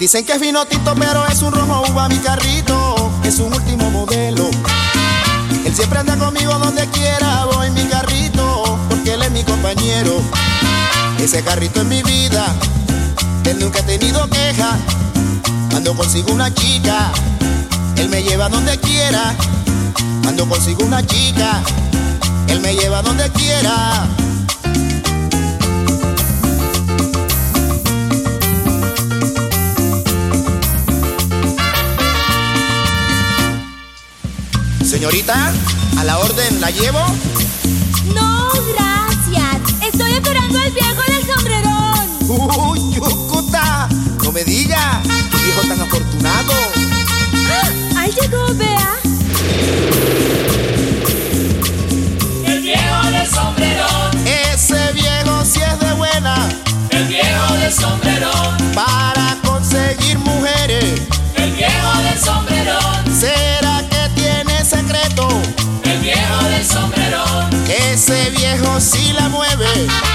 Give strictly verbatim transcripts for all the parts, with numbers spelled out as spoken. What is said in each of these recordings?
Dicen que es vino tinto, pero es un rojo uva mi carrito, es un último modelo. Él siempre anda conmigo donde quiera, voy mi carrito, porque él es mi compañero. Ese carrito es mi vida, él nunca ha tenido queja. Cuando consigo una chica, él me lleva donde quiera. Cuando consigo una chica, él me lleva donde quiera. Señorita, ¿a la orden la llevo? No, gracias. Estoy esperando al viejo del sombrerón. ¡Uy, Yucuta! No me diga, qué viejo tan afortunado. ¡Ah! Ahí llegó, vea. El viejo del sombrerón. Ese viejo sí es de buena. El viejo del sombrerón. Para conseguir mujeres. El viejo del sombrerón. ¿Será que tiene secreto? El viejo del sombrerón. Ese viejo sí la mueve.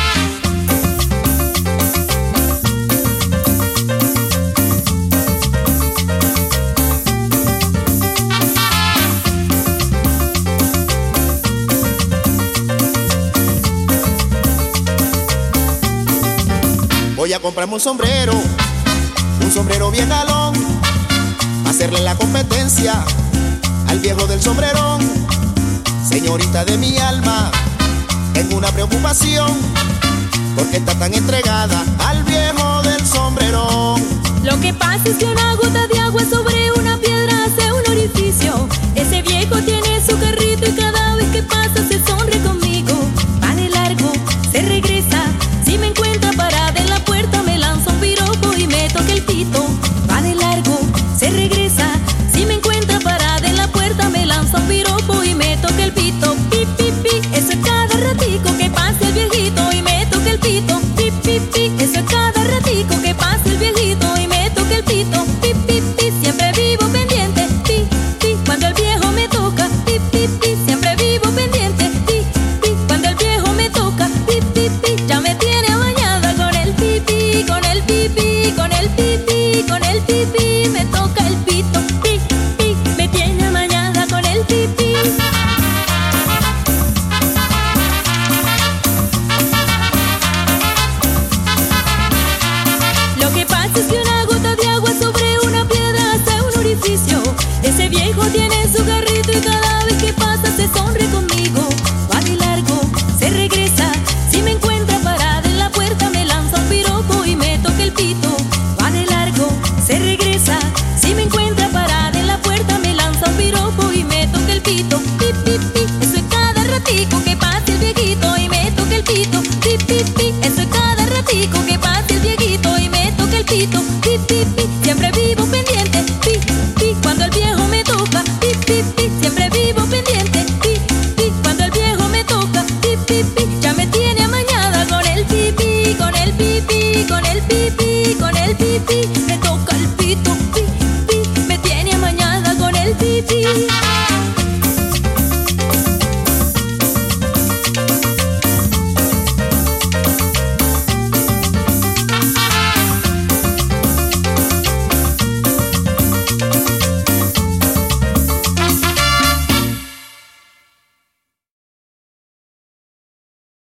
Voy a comprarme un sombrero, un sombrero bien galón, hacerle la competencia al viejo del sombrerón. Señorita de mi alma, tengo una preocupación, porque está tan entregada al viejo del sombrerón. Lo que pasa es que una gota de agua sobre una piedra hace un orificio. Ese viejo tiene su carrito y cada vez que pasa se sonríe conmigo. Va de largo, se regresa. Si me encuentra parada en la puerta me lanza un piropo y me toca el pito. Va de largo, se regresa. Si me encuentra parada en la puerta me lanza un piropo y me toca el pito. Pi, pi, pi, eso es cada ratico que pase el viejito y me toca el pito. Pi, pi, pi, eso es cada ratico que pase el viejito y me toca el pito. Pi, pi, pi, siempre vivo pendiente. Pi, pi, cuando el viejo me toca. Pi, pi, pi, siempre vivo pendiente. Pi, pi, cuando el viejo me toca. Pi, pi, pi, ya me tiene bañada con el pipi, con el pipi, con el pipi, con el pipi, me toca el pito. Pi, pi, me tiene bañada con el pipi. Lo que pasa es que una gota de agua sobre una piedra hace un orificio. Ese viejo tiene su carrito y cada vez que pasa se sonríe conmigo. Va de largo, se regresa. Si me encuentra parada en la puerta me lanza un piropo y me toca el pito. Va de largo, se regresa. Si me encuentra parada en la puerta me lanza un piropo y me toca el pito. Pi, pi, pi, eso es cada ratico que pase el viejito y me toca el pito. Pi, pi, pi, eso es cada ratico que pase el viejito y me toca el pito. Pi,